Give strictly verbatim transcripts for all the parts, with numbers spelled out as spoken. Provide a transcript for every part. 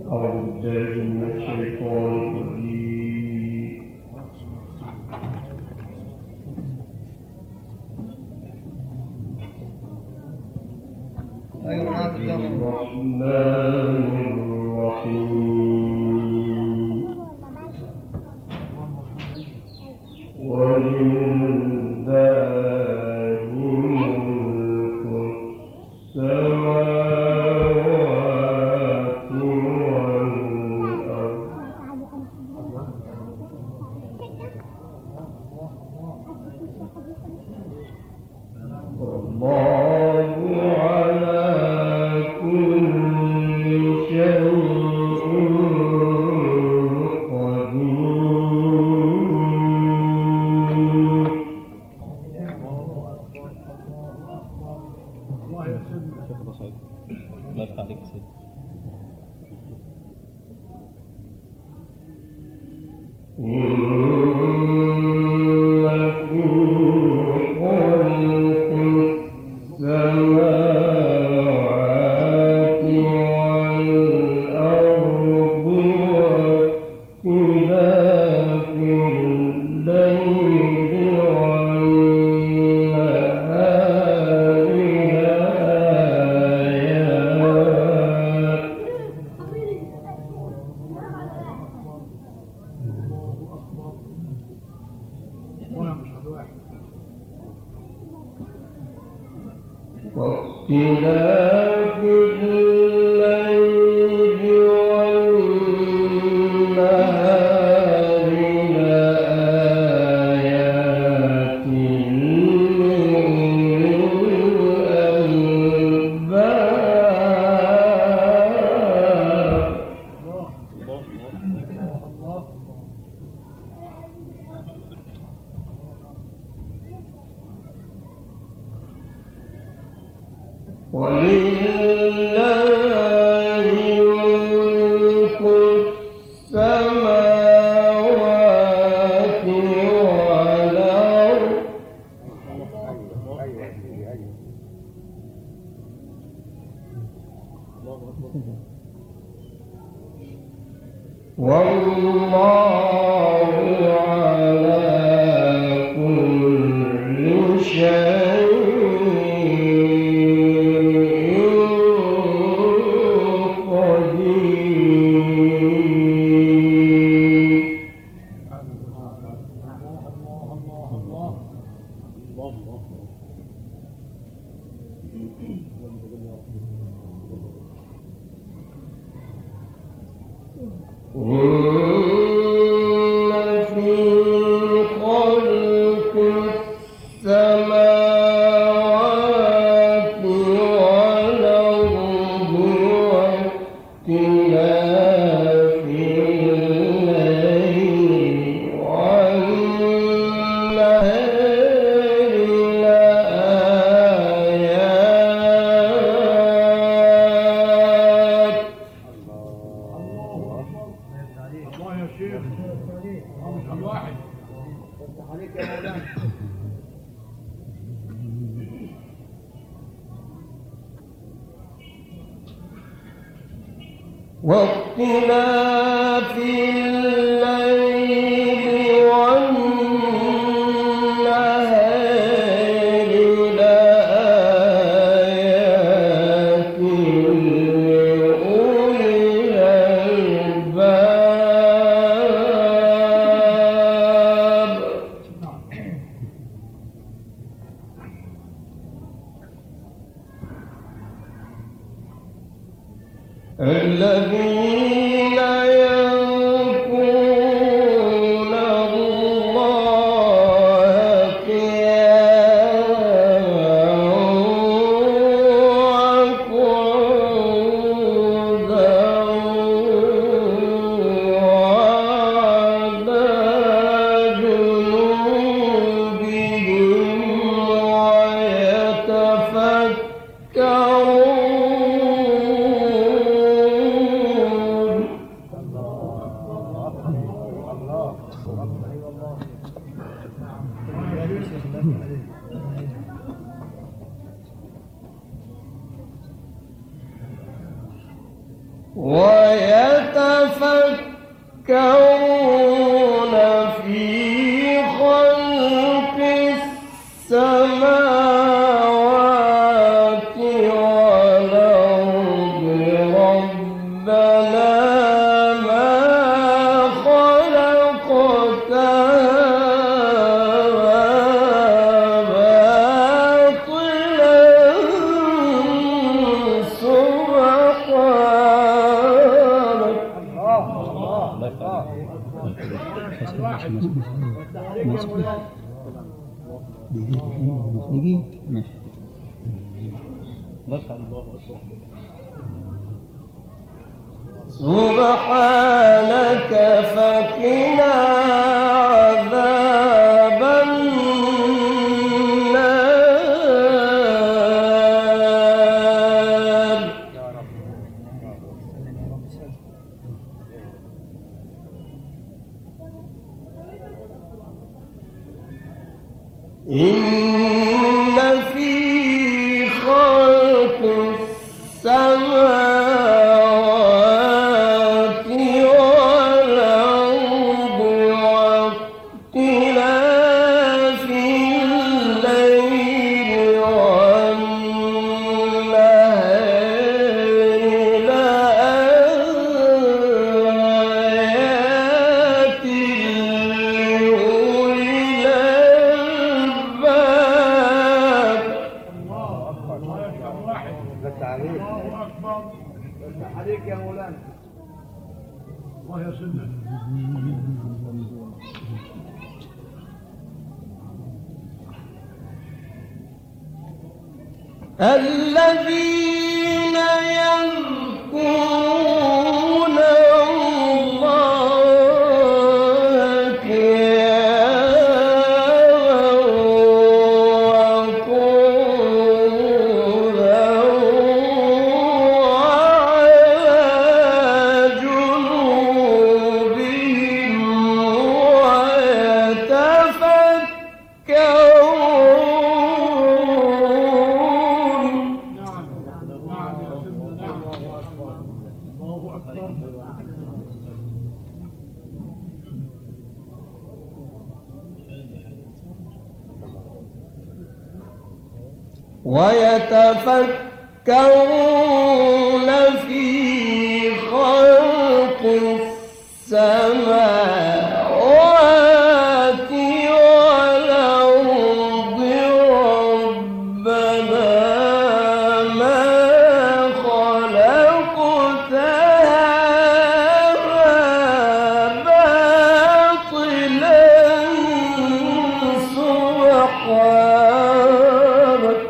واختلاف الليل والنهار لآيات لأولي الألباب الذين يذكرون الله قياما وقعودا وعلى جنوبهم ويتفكرون. ويتفكرون في خلق السماوات والأرض ربنا ما خلقت سبحانك فقنا عذاب النار. إن في خلق السماوات والأرض واختلاف الليل والنهار لآيات لأولي الألباب. عليك يا مولانا الله يسلمك. الذين يذكرون الله قياما وقعودا وعلى جنوبهم ويتفكرون في خلق السماوات والأرض ربنا ما خلقت هذا باطلا سبحانك.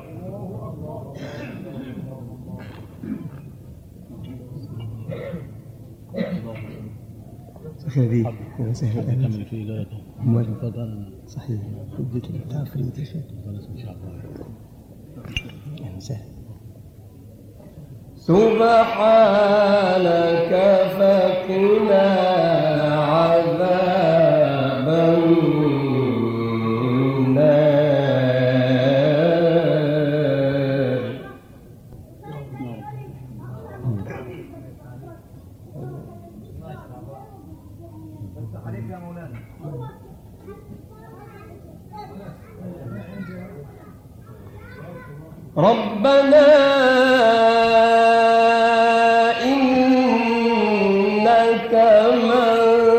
هذه سهل أكمل في إجابته صحيح بديت التعفريت يا شيخ يعني سهل. سبحانك فقنا عذاب النار. عليك يا مولانا. ربنا إنك من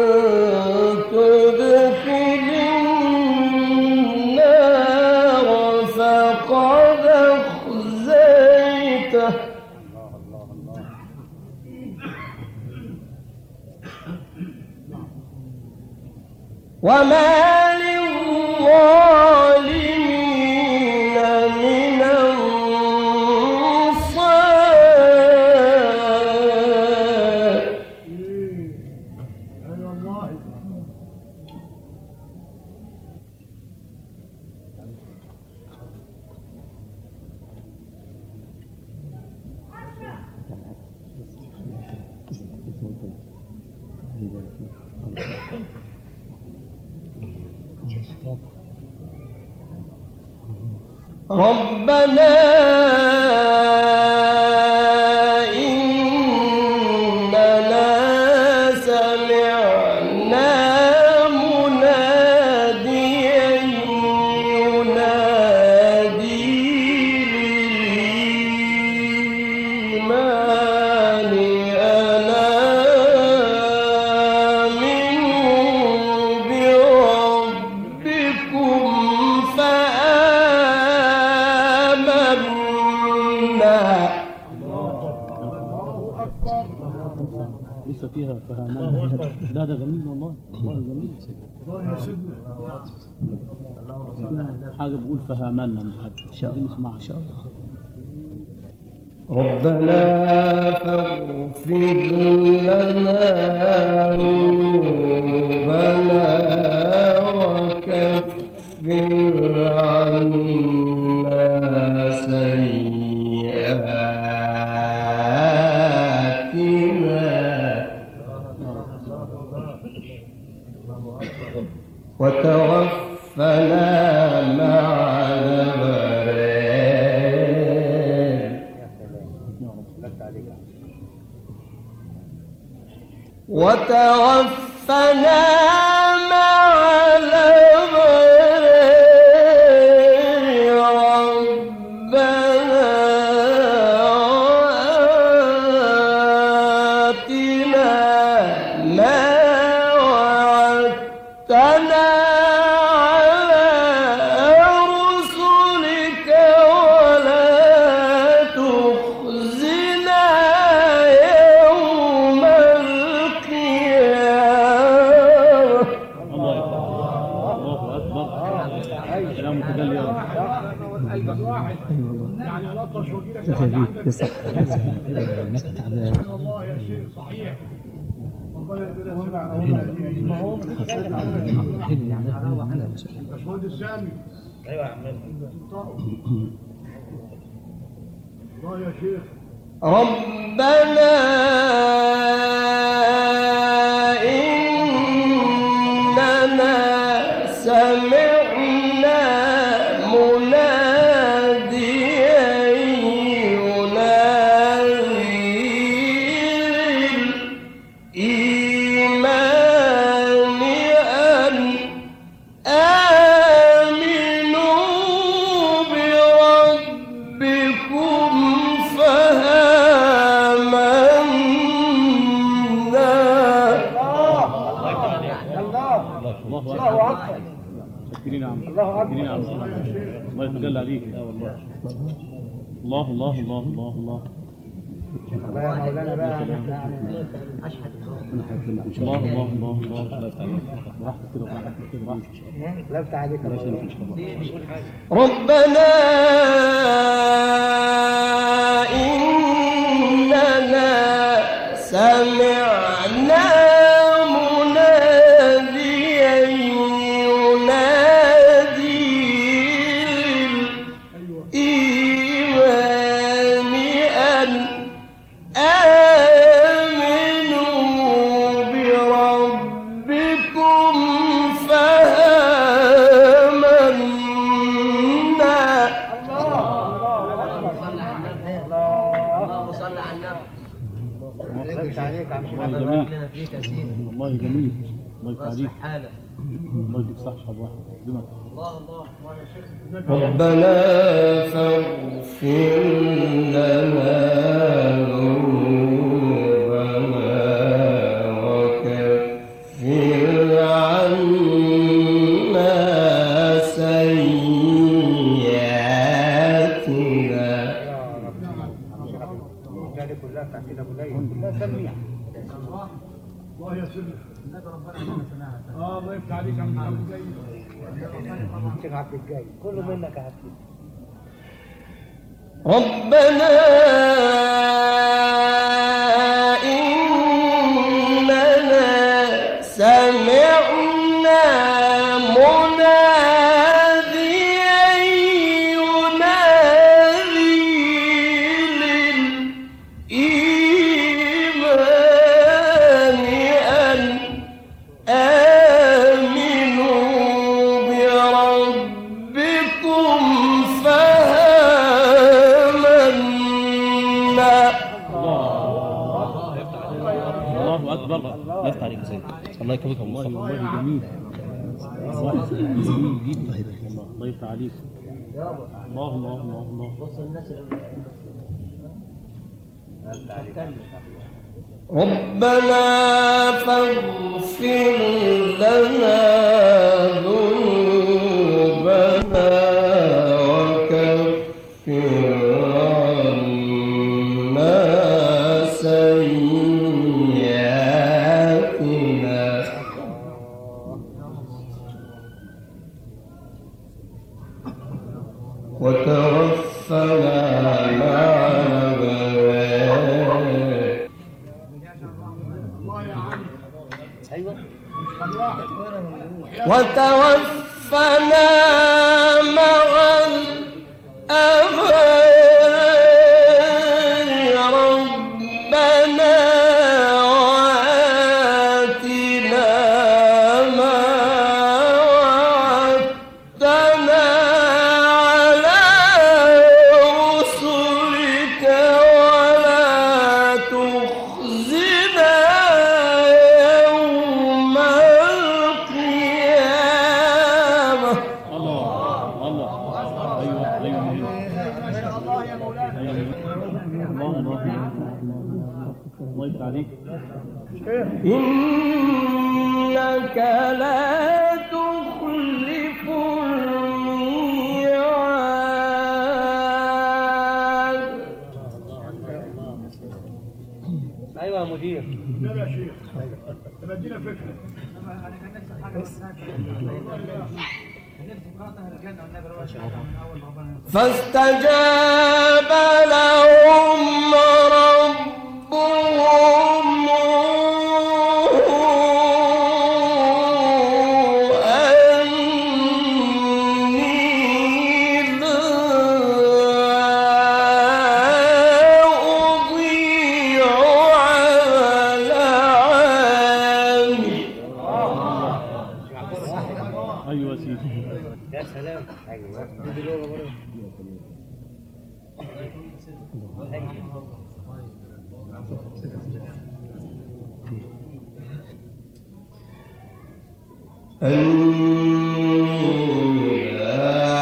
تدخل النار فقد أخزيته وما للظالمين من أنصار. ربنا إننا سمعنا لسه فيها فهمان. لا ده جميل والله، والله جميل. الله يسلمك. حاجه بقول فهمان من حد ان شاء الله نسمعها ان شاء الله. ربنا فاغفر لنا ذنوبنا وكفر عنا سيئاتنا وتوفنا مع الأبرار وتوفنا مع الأبرار ربنا وآتنا ما وعدتنا على رسلك ولا تخزنا يوم القيامة. الله اكبر. كلام متجلي يا رب. قلبك واحد يعني لطش وجيلك يا صح الناس تعبانه. الله يا شيخ صحيح. ربنا يبارك فيك. باشمهندس سامي. ايوه يا عم. الله يا شيخ. ربنا إننا سمعنا مناديا ينادي للإيمان أن آمنوا بربكم فآمنا. الله اكبر. شكرين يا عم. الله اكبر. يا عم. الله يتجلى عليك. اه والله. الله الله الله الله الله. الله يا مولانا بقى. الله الله الله الله. براحتك كده براحتك كده براحتك. لا افتح عليك الله يسلمك ان شاء الله. ربنا إننا سمعنا مناديا ينادي للإيمان أن آمنوا بربكم فآمنا. اللهم صل على النبي. والله جميل. والله جميل. الله يفتح عليك. الله يديك صحة واحد. يخدمك. الله الله الله يا شيخ. ربنا فاغفر لنا ذنوبنا وكفر عنا سيئاتنا. الله يسلمك. اه الله يفتح عليك يا عم عبد الجاي. شيخ عبد الجاي كله منك يا عبد. ربنا إننا سمعنا مناديا ينادي للإيمان أن آمنوا بربكم فآمنا. الله اكبر. الله يفتح عليك يا سيدي. الله يكرمك والله. والله جميل. والله جميل جدا. الله الله يفتح عليك. الله الله الله الله. ربنا فاغفر لنا ذنوبنا وكفر عنا سيئاتنا وتوفنا مع الأبرار ربنا وآتنا ما وعدتنا على رسلك ولا تخزنا يوم القيامة. الله الله ايوه ايوه الله يا مولانا. الله الله الله يفتح عليك. إنك لا تخلف الميعاد. ايوه يا مدير. لا يا شيخ. طب ادينا فكره. فاستجاب لهم ربهم أني لا أضيع عمل عامل. ايوه سيدي. يا سلام. ايوه. أني لا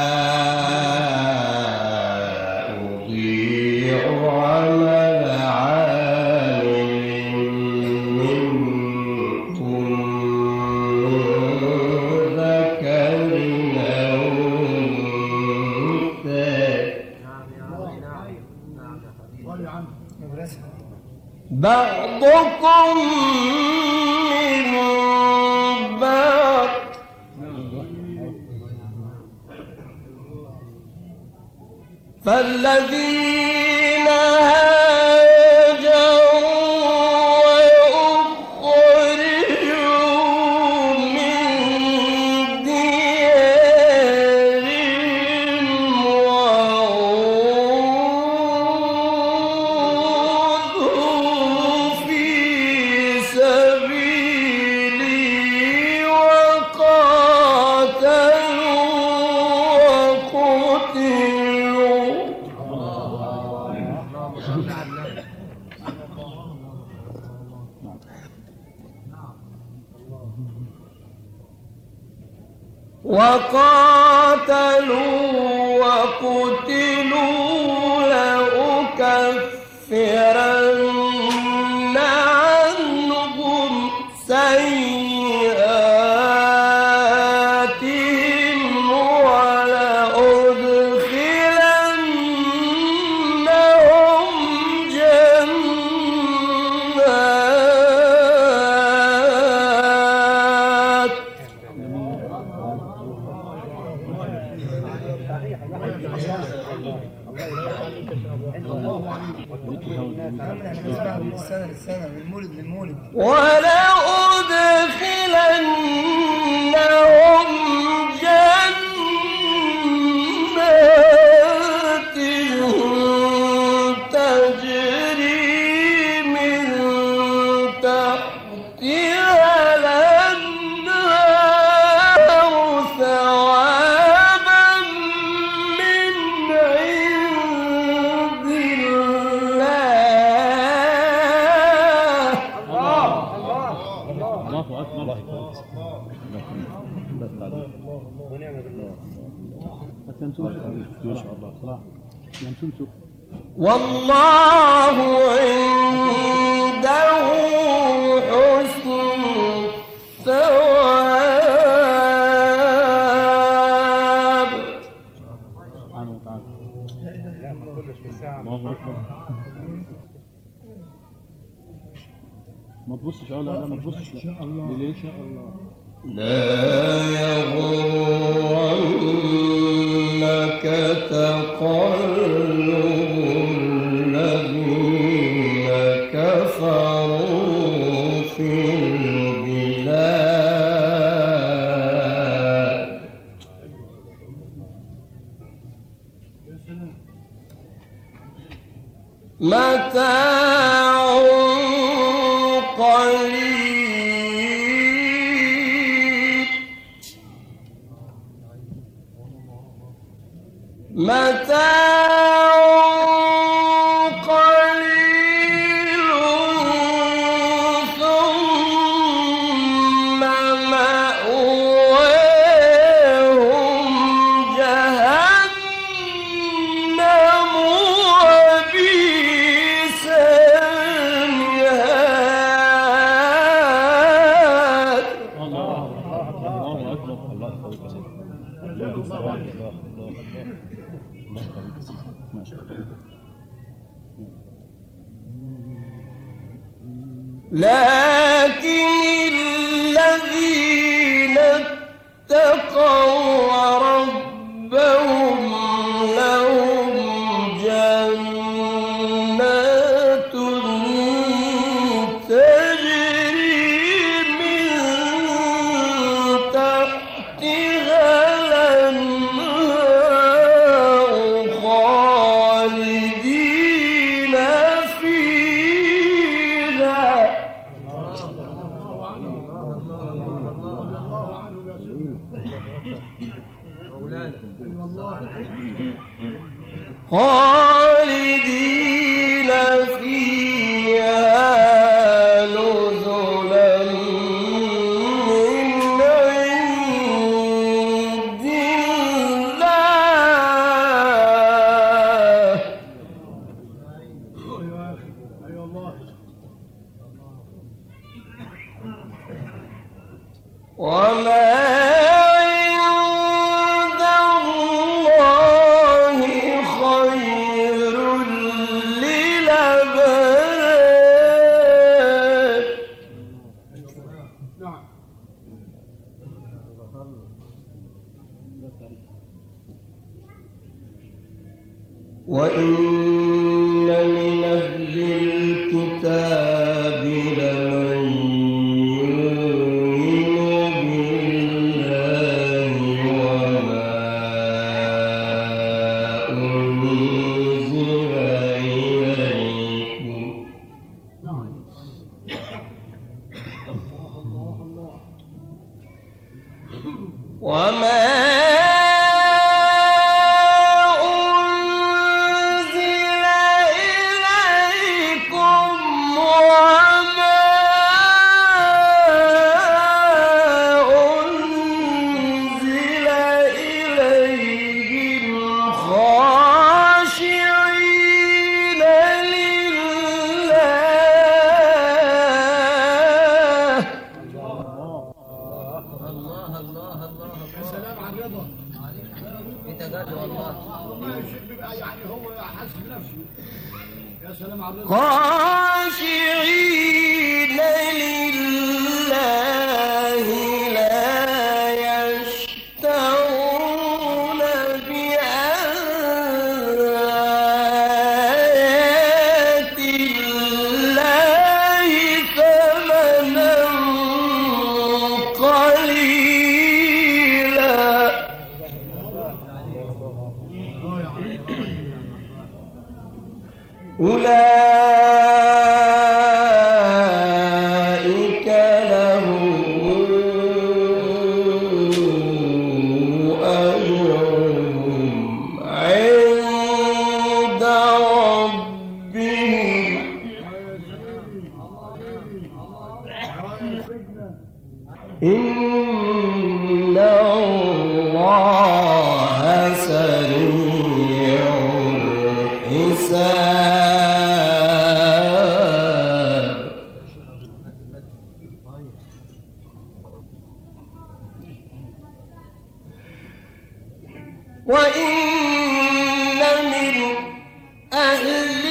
أضيع عمل عامل منكم ذكر أو أنثى بعضكم من بعض فالذين هاجروا وأخرجوا من ديارهم وأوذوا في سبيلي وقاتلوا وقتلوا وقاتلوا وقتلوا لأكفرن عنهم سيئاتهم ولأدخلنهم جنات السنه للسنه من مولد للمولد. ولأدخلنهم جنات تجري من تحتها الأنهار ثوابا من عند الله. الله اكبر. ونعم بالله. ما شاء الله صراحه. يمسوسوا. والله عنده حسن الثواب. سبحانه وتعالى. لا ما كلش في الساعه. الله اكبر. ما تبصش اه لا لا ما تبصش لا. ليه ان شاء الله. لا يغرنك تقلب الذين كفروا في البلاد متاع قليل متاع قليل ثم مأواهم جهنم وبئس المهاد. الله اكبر. الله يقويك يا سيدي. الله الله الله الله يقويك يا سيدي. ما شاء الله. لكن الذين اتقوا ربهم لهم جنات تجري من تحتها الأنهار خالدين فيها. خالدين فيها نزلا من عند الله. وما عند الله خير للعباد. وإن من أهل الكتاب لمن يؤمن بالله وما أنزل إليكم وما أنزل إليكم وما أنزل إليهم خاشعين لله. سلام على الرضا. انت قاعد والله. والله الشيخ بيبقى يعني هو حاسس بنفسه. يا سلام على الرضا. خاشعين لله لا يشترون بآيات الله ثمنا قليلا. أولئك لهم أجرهم عند ربهم إن الله سريع الحساب. وإن من أهل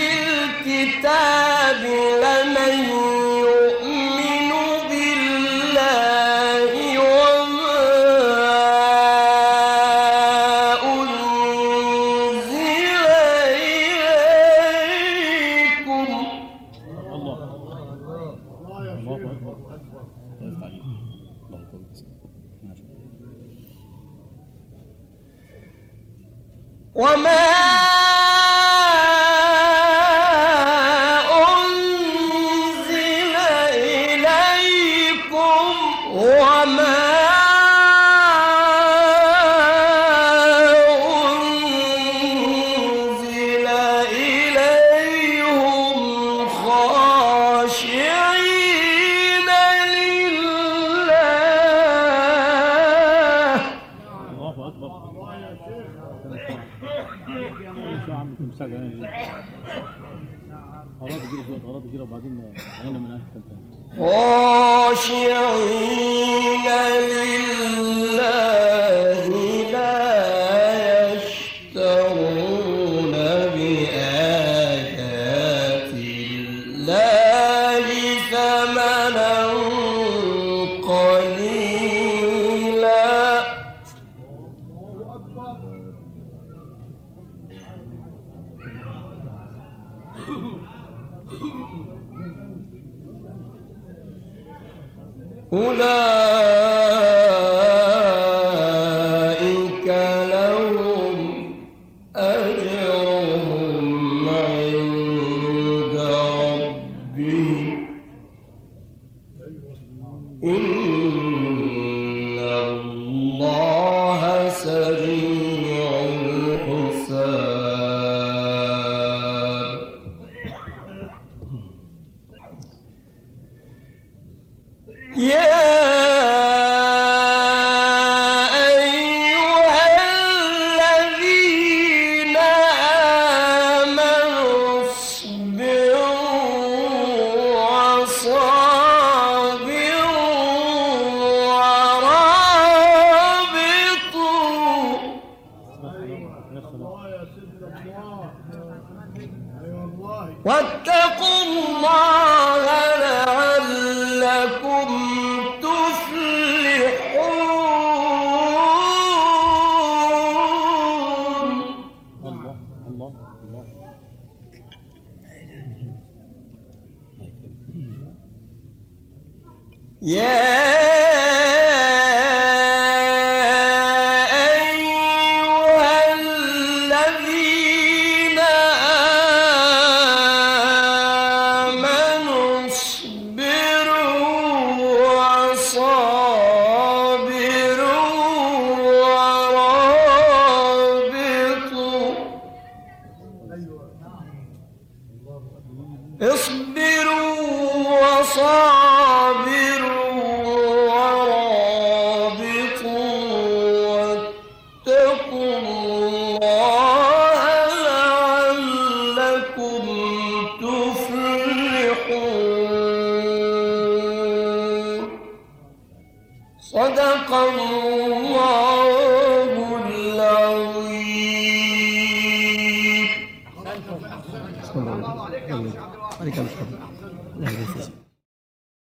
الكتاب لمن يؤمن بالله وما أنزل إليكم الله الله اكبر. الله يفتح عليك. الله يقويك يا سيدي. ما شاء الله. وما خاشعين لله. الله اكبر. شو عم تمسك يعني؟ خلاص كده شويه خلاص كده وبعدين انا من اهل الثالثه. خاشعين لله لا يشترون بآيات الله ثمنا قليلا. أولئك لهم أجرهم عند ربهم إن الله سريع الحساب. يا أيها الذين آمنوا اصبروا وصابروا ورابطوا واتقوا الله لعلكم تفلحون. الله الله الله. يا أيها الذين آمنوا اصبروا وصابروا ورابطوا. اصبروا وصابروا ورابطوا واتقوا الله لعلكم تفلحون. صدق الله العظيم. عليك الفضل.